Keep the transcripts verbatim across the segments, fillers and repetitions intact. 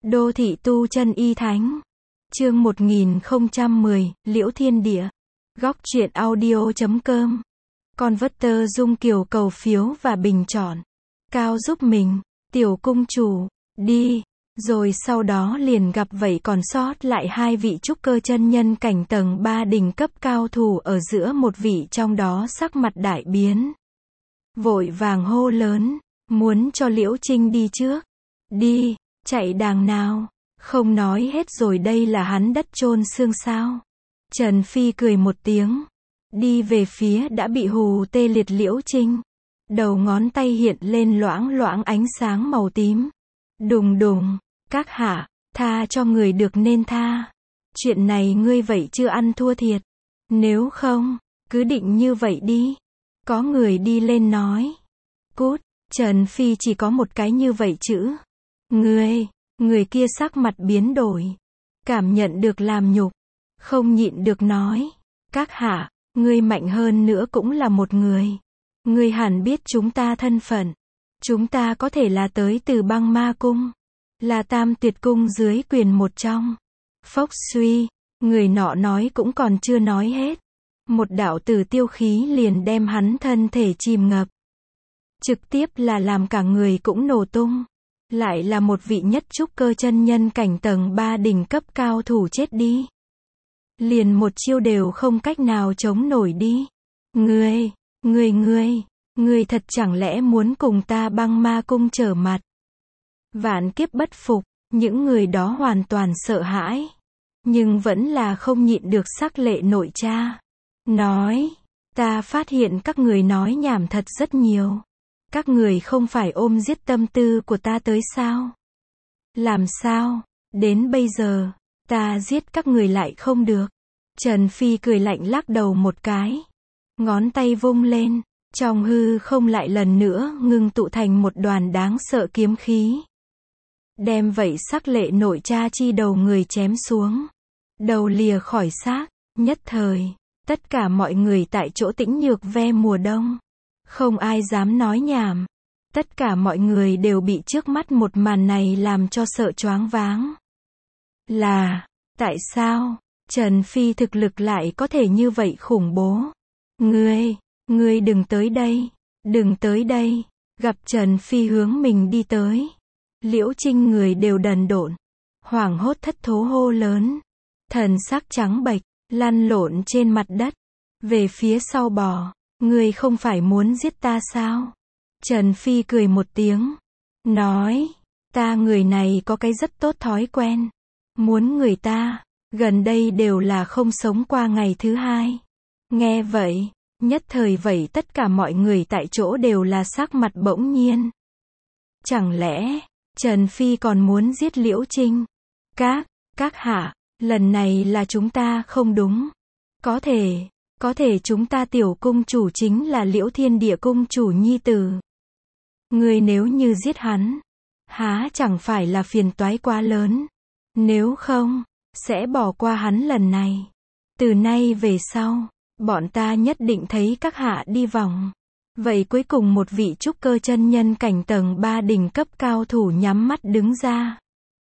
Đô thị tu chân y thánh. Chương một nghìn không trăm mười, Liễu Thiên Địa. Góc truyện audio chấm com. Converter Dung Kiều cầu phiếu và bình chọn. Cao giúp mình, tiểu cung chủ, đi. Rồi sau đó liền gặp vậy còn sót lại hai vị trúc cơ chân nhân cảnh tầng ba đỉnh cấp cao thủ ở giữa, một vị trong đó sắc mặt đại biến. Vội vàng hô lớn, muốn cho Liễu Trinh đi trước. Đi, chạy đàng nào, không nói hết rồi đây là hắn đất chôn xương sao. Trần Phi cười một tiếng, đi về phía đã bị hù tê liệt Liễu Trinh. Đầu ngón tay hiện lên loãng loãng ánh sáng màu tím. Đùng đùng, các hạ, tha cho người được nên tha. Chuyện này ngươi vậy chưa ăn thua thiệt. Nếu không, cứ định như vậy đi. Có người đi lên nói. Cút, Trần Phi chỉ có một cái như vậy chữ. Ngươi, người kia sắc mặt biến đổi. Cảm nhận được làm nhục. Không nhịn được nói. Các hạ, ngươi mạnh hơn nữa cũng là một người. Ngươi hẳn biết chúng ta thân phận. Chúng ta có thể là tới từ băng ma cung. Là tam tuyệt cung dưới quyền một trong. Phốc suy, người nọ nói cũng còn chưa nói hết. Một đạo tử tiêu khí liền đem hắn thân thể chìm ngập. Trực tiếp là làm cả người cũng nổ tung. Lại là một vị nhất trúc cơ chân nhân cảnh tầng ba đỉnh cấp cao thủ chết đi. Liền một chiêu đều không cách nào chống nổi đi. Ngươi, ngươi ngươi, ngươi thật chẳng lẽ muốn cùng ta băng ma cung trở mặt? Vạn kiếp bất phục, những người đó hoàn toàn sợ hãi. Nhưng vẫn là không nhịn được sắc lệ nội tra. Nói, ta phát hiện các người nói nhảm thật rất nhiều. Các người không phải ôm giết tâm tư của ta tới sao? Làm sao? Đến bây giờ, ta giết các người lại không được. Trần Phi cười lạnh lắc đầu một cái. Ngón tay vung lên, trong hư không lại lần nữa ngưng tụ thành một đoàn đáng sợ kiếm khí. Đem vậy sắc lệ nội tra chi đầu người chém xuống. Đầu lìa khỏi xác, nhất thời, tất cả mọi người tại chỗ tĩnh nhược ve mùa đông. Không ai dám nói nhảm. Tất cả mọi người đều bị trước mắt một màn này làm cho sợ choáng váng. Là, tại sao, Trần Phi thực lực lại có thể như vậy khủng bố? Ngươi, ngươi đừng tới đây, đừng tới đây. Gặp Trần Phi hướng mình đi tới. Liễu Trinh người đều đần độn. Hoảng hốt thất thố hô lớn. Thần sắc trắng bệch, lăn lộn trên mặt đất. Về phía sau bò. Ngươi không phải muốn giết ta sao? Trần Phi cười một tiếng. Nói, ta người này có cái rất tốt thói quen. Muốn người ta, gần đây đều là không sống qua ngày thứ hai. Nghe vậy, nhất thời vậy tất cả mọi người tại chỗ đều là sắc mặt bỗng nhiên. Chẳng lẽ, Trần Phi còn muốn giết Liễu Trinh? Các, các hạ, lần này là chúng ta không đúng. Có thể, có thể chúng ta tiểu cung chủ chính là Liễu Thiên Địa cung chủ nhi tử. Ngươi nếu như giết hắn, há chẳng phải là phiền toái quá lớn. Nếu không, sẽ bỏ qua hắn lần này. Từ nay về sau, bọn ta nhất định thấy các hạ đi vòng. Vậy cuối cùng một vị trúc cơ chân nhân cảnh tầng ba đỉnh cấp cao thủ nhắm mắt đứng ra.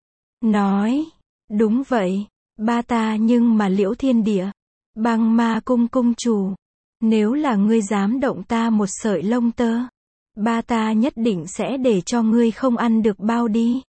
Nói, đúng vậy, ba ta nhưng mà Liễu Thiên Địa, băng ma cung cung chủ. Nếu là ngươi dám động ta một sợi lông tơ, ba ta nhất định sẽ để cho ngươi không ăn được bao đi.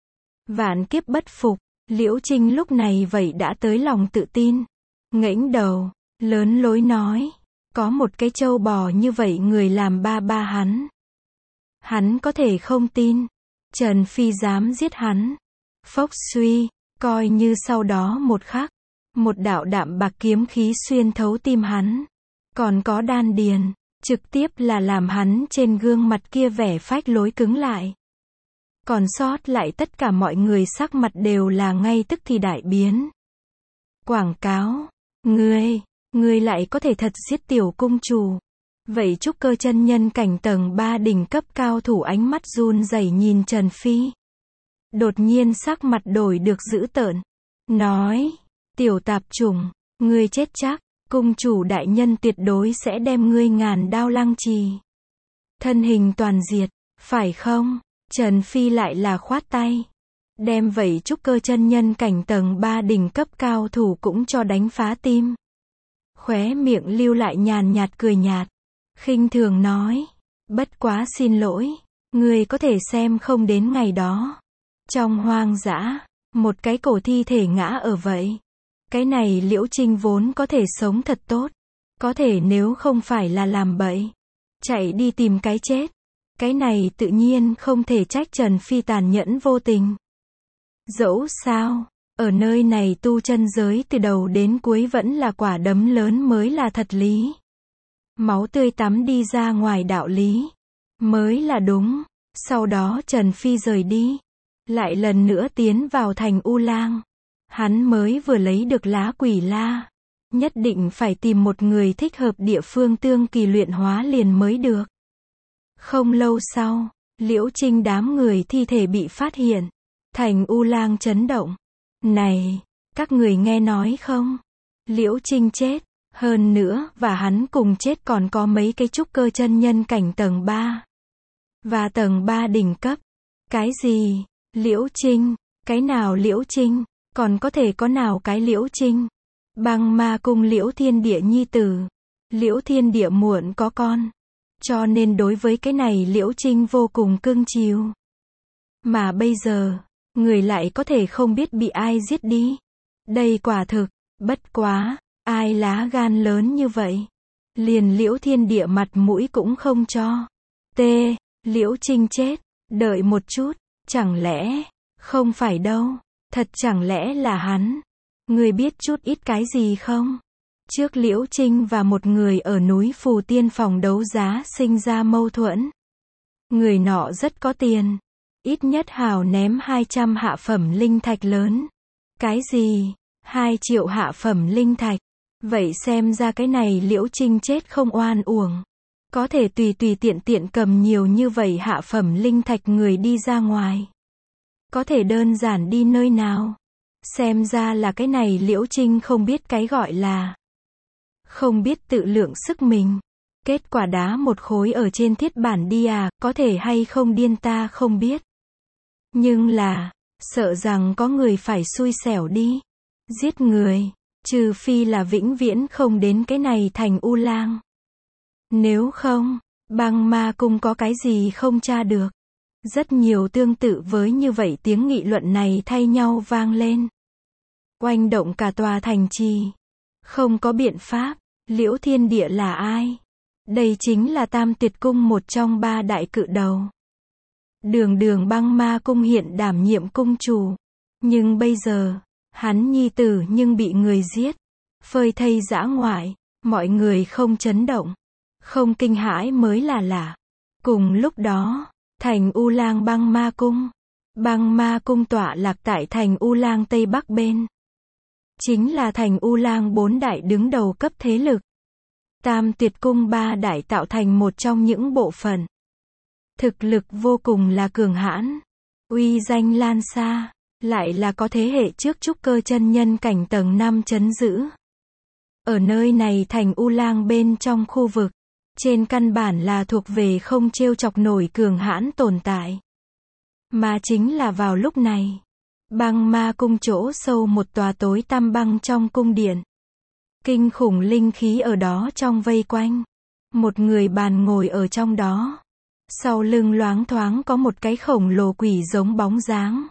Vạn kiếp bất phục, Liễu Trinh lúc này vậy đã tới lòng tự tin. Ngẩng đầu, lớn lối nói. Có một cái trâu bò như vậy người làm ba ba hắn. Hắn có thể không tin. Trần Phi dám giết hắn. Phốc suy, coi như sau đó một khắc. Một đạo đạm bạc kiếm khí xuyên thấu tim hắn. Còn có đan điền. Trực tiếp là làm hắn trên gương mặt kia vẻ phách lối cứng lại. Còn sót lại tất cả mọi người sắc mặt đều là ngay tức thì đại biến. Quảng cáo. Ngươi, ngươi lại có thể thật giết tiểu cung chủ. Vậy trúc cơ chân nhân cảnh tầng ba đỉnh cấp cao thủ ánh mắt run rẩy nhìn Trần Phi. Đột nhiên sắc mặt đổi được dữ tợn. Nói, tiểu tạp chủng, ngươi chết chắc. Cung chủ đại nhân tuyệt đối sẽ đem ngươi ngàn đao lăng trì. Thân hình toàn diệt, phải không? Trần Phi lại là khoát tay. Đem vậy trúc cơ chân nhân cảnh tầng ba đỉnh cấp cao thủ cũng cho đánh phá tim. Khóe miệng lưu lại nhàn nhạt cười nhạt. Khinh thường nói. Bất quá xin lỗi. Người có thể xem không đến ngày đó. Trong hoang dã, một cái cổ thi thể ngã ở vậy. Cái này Liễu Trinh vốn có thể sống thật tốt. Có thể nếu không phải là làm bậy. Chạy đi tìm cái chết. Cái này tự nhiên không thể trách Trần Phi tàn nhẫn vô tình. Dẫu sao, ở nơi này tu chân giới từ đầu đến cuối vẫn là quả đấm lớn mới là thật lý. Máu tươi tắm đi ra ngoài đạo lý. Mới là đúng. Sau đó Trần Phi rời đi. Lại lần nữa tiến vào thành U Lang. Hắn mới vừa lấy được lá quỷ la. Nhất định phải tìm một người thích hợp địa phương tương kỳ luyện hóa liền mới được. Không lâu sau, Liễu Trinh đám người thi thể bị phát hiện. Thành U Lang chấn động. Này, các người nghe nói không? Liễu Trinh chết. Hơn nữa, và hắn cùng chết còn có mấy cái trúc cơ chân nhân cảnh tầng ba. Và tầng ba đỉnh cấp. Cái gì? Liễu Trinh? Cái nào Liễu Trinh? Còn có thể có nào cái Liễu Trinh? Băng ma cung Liễu Thiên Địa nhi tử. Liễu Thiên Địa muộn có con. Cho nên đối với cái này Liễu Trinh vô cùng cưng chiều. Mà bây giờ, người lại có thể không biết bị ai giết đi. Đây quả thực, bất quá, ai lá gan lớn như vậy. Liền Liễu Thiên Địa mặt mũi cũng không cho. T. Liễu Trinh chết. Đợi một chút, chẳng lẽ, không phải đâu, thật chẳng lẽ là hắn. Người biết chút ít cái gì không? Trước Liễu Trinh và một người ở núi Phù Tiên phòng đấu giá sinh ra mâu thuẫn. Người nọ rất có tiền. Ít nhất hào ném hai trăm hạ phẩm linh thạch lớn. Cái gì? hai triệu hạ phẩm linh thạch. Vậy xem ra cái này Liễu Trinh chết không oan uổng. Có thể tùy tùy tiện tiện cầm nhiều như vậy hạ phẩm linh thạch người đi ra ngoài. Có thể đơn giản đi nơi nào. Xem ra là cái này Liễu Trinh không biết cái gọi là. Không biết tự lượng sức mình. Kết quả đá một khối ở trên thiết bản đi à, có thể hay không điên ta không biết. Nhưng là, sợ rằng có người phải xui xẻo đi. Giết người, trừ phi là vĩnh viễn không đến cái này thành U Lang. Nếu không, băng ma cung có cái gì không tra được. Rất nhiều tương tự với như vậy tiếng nghị luận này thay nhau vang lên. Oanh động cả tòa thành trì. Không có biện pháp, Liễu Thiên Địa là ai? Đây chính là Tam Tuyệt Cung một trong ba đại cự đầu. Đường đường băng ma cung hiện đảm nhiệm cung chủ. Nhưng bây giờ, hắn nhi tử nhưng bị người giết. Phơi thây dã ngoại, mọi người không chấn động. Không kinh hãi mới là lạ. Cùng lúc đó, thành U Lang băng ma cung. Băng ma cung tọa lạc tại thành U Lang Tây Bắc bên. Chính là thành U Lang bốn đại đứng đầu cấp thế lực. Tam Tuyệt Cung ba đại tạo thành một trong những bộ phận. Thực lực vô cùng là cường hãn. Uy danh lan xa. Lại là có thế hệ trước trúc cơ chân nhân cảnh tầng năm trấn giữ. Ở nơi này thành U Lang bên trong khu vực. Trên căn bản là thuộc về không trêu chọc nổi cường hãn tồn tại. Mà chính là vào lúc này. Băng ma cung chỗ sâu một tòa tối tăm băng trong cung điện. Kinh khủng linh khí ở đó trong vây quanh. Một người bàn ngồi ở trong đó. Sau lưng loáng thoáng có một cái khổng lồ quỷ giống bóng dáng.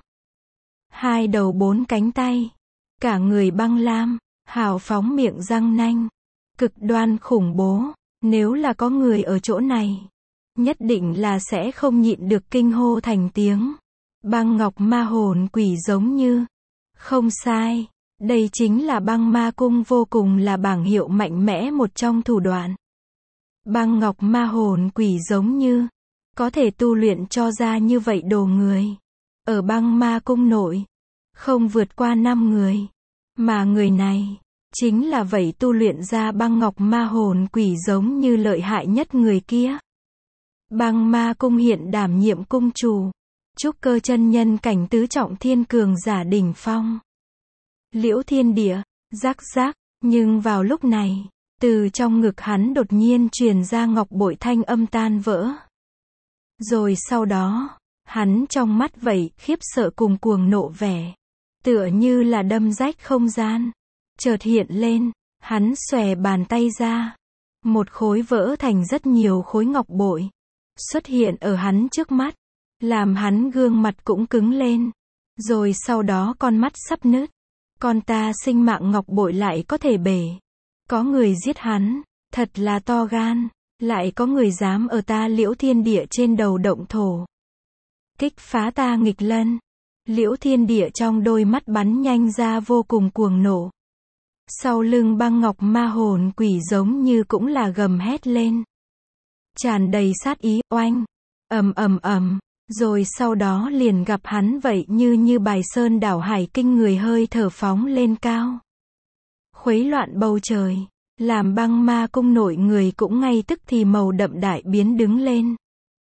Hai đầu bốn cánh tay. Cả người băng lam, hào phóng miệng răng nanh. Cực đoan khủng bố. Nếu là có người ở chỗ này, nhất định là sẽ không nhịn được kinh hô thành tiếng. Băng ngọc ma hồn quỷ giống như. Không sai, đây chính là băng ma cung vô cùng là bảng hiệu mạnh mẽ một trong thủ đoạn. Băng ngọc ma hồn quỷ giống như. Có thể tu luyện cho ra như vậy đồ người. Ở băng ma cung nội. Không vượt qua năm người. Mà người này. Chính là vậy tu luyện ra băng ngọc ma hồn quỷ giống như lợi hại nhất người kia. Băng ma cung hiện đảm nhiệm cung chủ. Trúc cơ chân nhân cảnh tứ trọng thiên cường giả đỉnh phong. Liễu Thiên Địa, rắc rắc, nhưng vào lúc này, từ trong ngực hắn đột nhiên truyền ra ngọc bội thanh âm tan vỡ. Rồi sau đó, Hắn trong mắt vậy, khiếp sợ cùng cuồng nộ vẻ. Tựa như là đâm rách không gian. Chợt hiện lên, hắn xòe bàn tay ra. Một khối vỡ thành rất nhiều khối ngọc bội. Xuất hiện ở hắn trước mắt. Làm hắn gương mặt cũng cứng lên. Rồi sau đó con mắt sắp nứt. Con ta sinh mạng ngọc bội lại có thể bể. Có người giết hắn, thật là to gan. Lại có người dám ở ta Liễu Thiên Địa trên đầu động thổ. Kích phá ta nghịch lân. Liễu Thiên Địa trong đôi mắt bắn nhanh ra vô cùng cuồng nộ. Sau lưng băng ngọc ma hồn quỷ giống như cũng là gầm hét lên. Tràn đầy sát ý, oanh. Ầm ầm ầm. Rồi sau đó liền gặp hắn vậy như như bài sơn đảo hải kinh người hơi thở phóng lên cao. Khuấy loạn bầu trời. Làm băng ma cung nội người cũng ngay tức thì màu đậm đại biến đứng lên.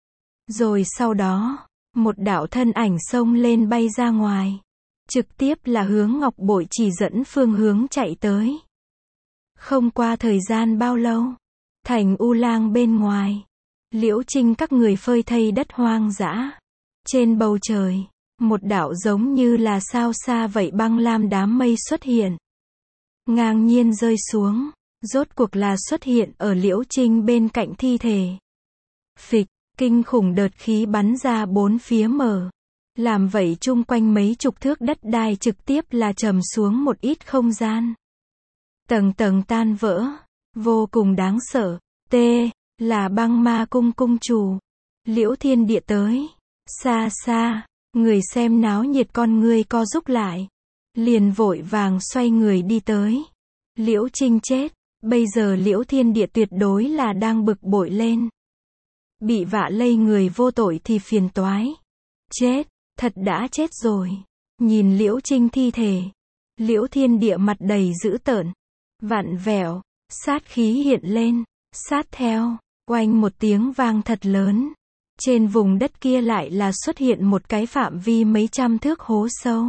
Rồi sau đó, một đạo thân ảnh xông lên bay ra ngoài. Trực tiếp là hướng ngọc bội chỉ dẫn phương hướng chạy tới. Không qua thời gian bao lâu, thành U Lang bên ngoài, Liễu Trinh các người phơi thây đất hoang dã. Trên bầu trời, một đạo giống như là sao xa vậy băng lam đám mây xuất hiện. Ngang nhiên rơi xuống, rốt cuộc là xuất hiện ở Liễu Trinh bên cạnh thi thể. Phịch, kinh khủng đợt khí bắn ra bốn phía mở. Làm vậy chung quanh mấy chục thước đất đai trực tiếp là trầm xuống một ít không gian. Tầng tầng tan vỡ, vô cùng đáng sợ. T, là băng ma cung cung chủ. Liễu Thiên Địa tới. Xa xa, người xem náo nhiệt con ngươi co rúm lại. Liền vội vàng xoay người đi tới. Liễu Trinh chết, bây giờ Liễu Thiên Địa tuyệt đối là đang bực bội lên. Bị vạ lây người vô tội thì phiền toái. Chết, thật đã chết rồi. Nhìn Liễu Trinh thi thể, Liễu Thiên Địa mặt đầy dữ tợn, vặn vẹo, sát khí hiện lên, sát theo, oanh một tiếng vang thật lớn. Trên vùng đất kia lại là xuất hiện một cái phạm vi mấy trăm thước hố sâu.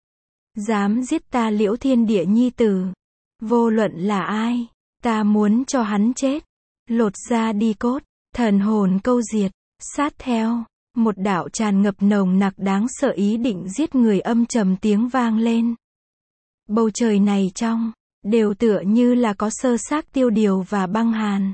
Dám giết ta Liễu Thiên Địa nhi tử, vô luận là ai, ta muốn cho hắn chết. Lột ra đi cốt, thần hồn câu diệt, sát theo, một đạo tràn ngập nồng nặc đáng sợ ý định giết người âm trầm tiếng vang lên. Bầu trời này trong, đều tựa như là có sơ xác tiêu điều và băng hàn.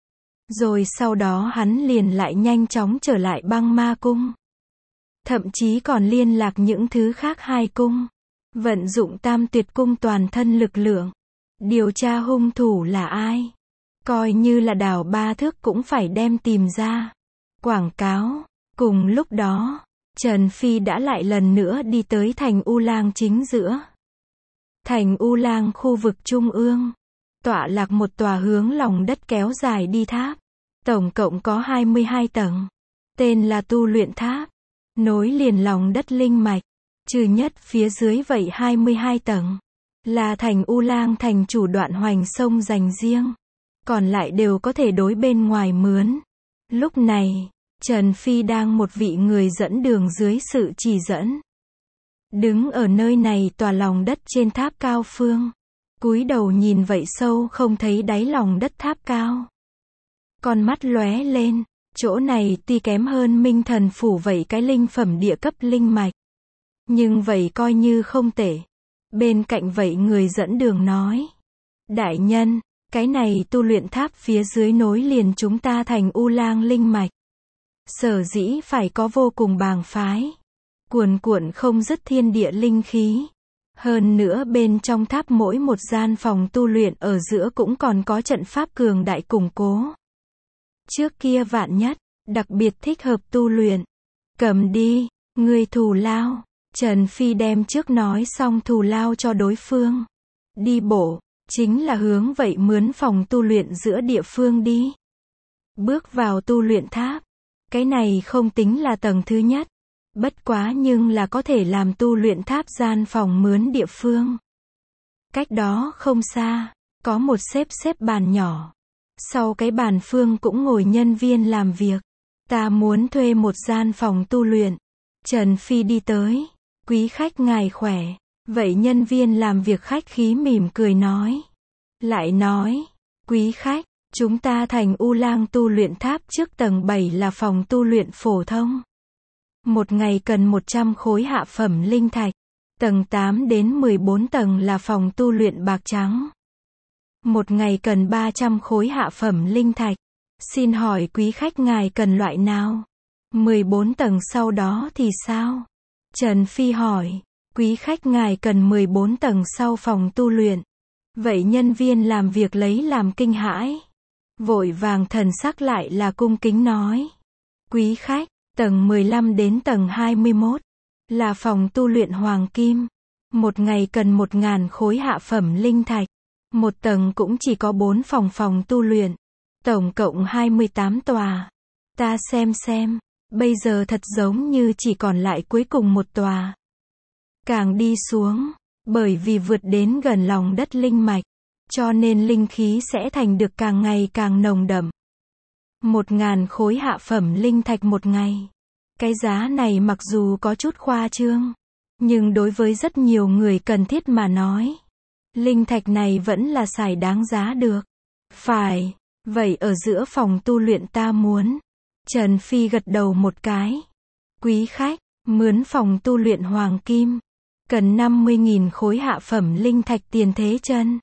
Rồi sau đó hắn liền lại nhanh chóng trở lại băng ma cung. Thậm chí còn liên lạc những thứ khác hai cung. Vận dụng tam tuyệt cung toàn thân lực lượng. Điều tra hung thủ là ai. Coi như là đào ba thước cũng phải đem tìm ra. Quảng cáo. Cùng lúc đó, Trần Phi đã lại lần nữa đi tới thành U Lang chính giữa. Thành U Lang khu vực trung ương. Tọa lạc một tòa hướng lòng đất kéo dài đi tháp. Tổng cộng có hai mươi hai tầng. Tên là tu luyện tháp. Nối liền lòng đất linh mạch. Trừ nhất phía dưới vậy hai mươi hai tầng. Là thành U Lang thành chủ đoạn hoành sông dành riêng. Còn lại đều có thể đối bên ngoài mướn. Lúc này, Trần Phi đang một vị người dẫn đường dưới sự chỉ dẫn. Đứng ở nơi này tòa lòng đất trên tháp cao phương. Cúi đầu nhìn vậy sâu không thấy đáy lòng đất tháp cao. Con mắt lóe lên, chỗ này tuy kém hơn Minh Thần Phủ vậy cái linh phẩm địa cấp linh mạch. Nhưng vậy coi như không tệ. Bên cạnh vậy người dẫn đường nói. Đại nhân, cái này tu luyện tháp phía dưới nối liền chúng ta thành U Lang linh mạch. Sở dĩ phải có vô cùng bàng phái. Cuồn cuộn không dứt thiên địa linh khí. Hơn nữa bên trong tháp mỗi một gian phòng tu luyện ở giữa cũng còn có trận pháp cường đại củng cố. Trước kia vạn nhất, đặc biệt thích hợp tu luyện. Cầm đi, người thù lao. Trần Phi đem trước nói xong thù lao cho đối phương. Đi bộ, chính là hướng vậy mướn phòng tu luyện giữa địa phương đi. Bước vào tu luyện tháp. Cái này không tính là tầng thứ nhất. Bất quá nhưng là có thể làm tu luyện tháp gian phòng mướn địa phương. Cách đó không xa, có một xếp xếp bàn nhỏ. Sau cái bàn phương cũng ngồi nhân viên làm việc. Ta muốn thuê một gian phòng tu luyện. Trần Phi đi tới. Quý khách ngài khỏe. Vậy nhân viên làm việc khách khí mỉm cười nói. Lại nói. Quý khách, chúng ta thành U Lang tu luyện tháp trước tầng bảy là phòng tu luyện phổ thông. Một ngày cần một trăm khối hạ phẩm linh thạch. Tầng tám đến mười bốn tầng là phòng tu luyện bạc trắng. Một ngày cần ba trăm khối hạ phẩm linh thạch. Xin hỏi quý khách ngài cần loại nào? mười bốn tầng sau đó thì sao? Trần Phi hỏi. Quý khách ngài cần mười bốn tầng sau phòng tu luyện. Vậy nhân viên làm việc lấy làm kinh hãi. Vội vàng thần sắc lại là cung kính nói. Quý khách, tầng mười lăm đến tầng hai mươi mốt là phòng tu luyện hoàng kim. Một ngày cần một ngàn khối hạ phẩm linh thạch. Một tầng cũng chỉ có bốn phòng phòng tu luyện. Tổng cộng hai mươi tám tòa. Ta xem xem, bây giờ thật giống như chỉ còn lại cuối cùng một tòa. Càng đi xuống, bởi vì vượt đến gần lòng đất linh mạch, cho nên linh khí sẽ thành được càng ngày càng nồng đậm. Một ngàn khối hạ phẩm linh thạch một ngày. Cái giá này mặc dù có chút khoa trương, nhưng đối với rất nhiều người cần thiết mà nói, linh thạch này vẫn là xài đáng giá được. Phải, vậy ở giữa phòng tu luyện ta muốn. Trần Phi gật đầu một cái. Quý khách, mướn phòng tu luyện hoàng kim. Cần năm mươi nghìn khối hạ phẩm linh thạch tiền thế chân.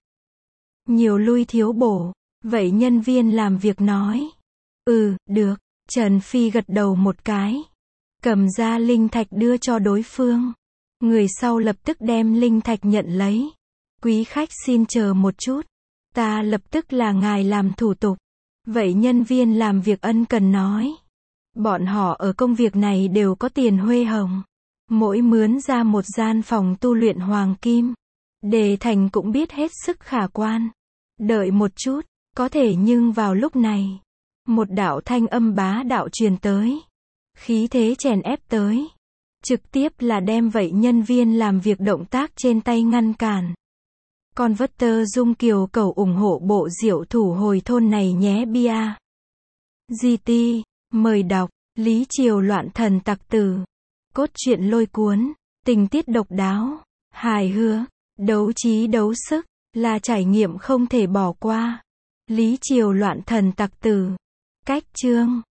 Nhiều lui thiếu bổ. Vậy nhân viên làm việc nói. Ừ, được. Trần Phi gật đầu một cái. Cầm ra linh thạch đưa cho đối phương. Người sau lập tức đem linh thạch nhận lấy. Quý khách xin chờ một chút. Ta lập tức là ngài làm thủ tục. Vậy nhân viên làm việc ân cần nói. Bọn họ ở công việc này đều có tiền huê hồng. Mỗi mướn ra một gian phòng tu luyện hoàng kim. Đề thành cũng biết hết sức khả quan. Đợi một chút, có thể nhưng vào lúc này. Một đạo thanh âm bá đạo truyền tới. Khí thế chèn ép tới. Trực tiếp là đem vậy nhân viên làm việc động tác trên tay ngăn cản. Con vất tơ dung kiều cầu ủng hộ bộ diệu thủ hồi thôn này nhé bia. giê tê, mời đọc, Lý Triều loạn thần tặc tử. Cốt truyện lôi cuốn, tình tiết độc đáo, hài hước, đấu trí đấu sức, là trải nghiệm không thể bỏ qua. Lý Triều loạn thần tặc tử. Cách chương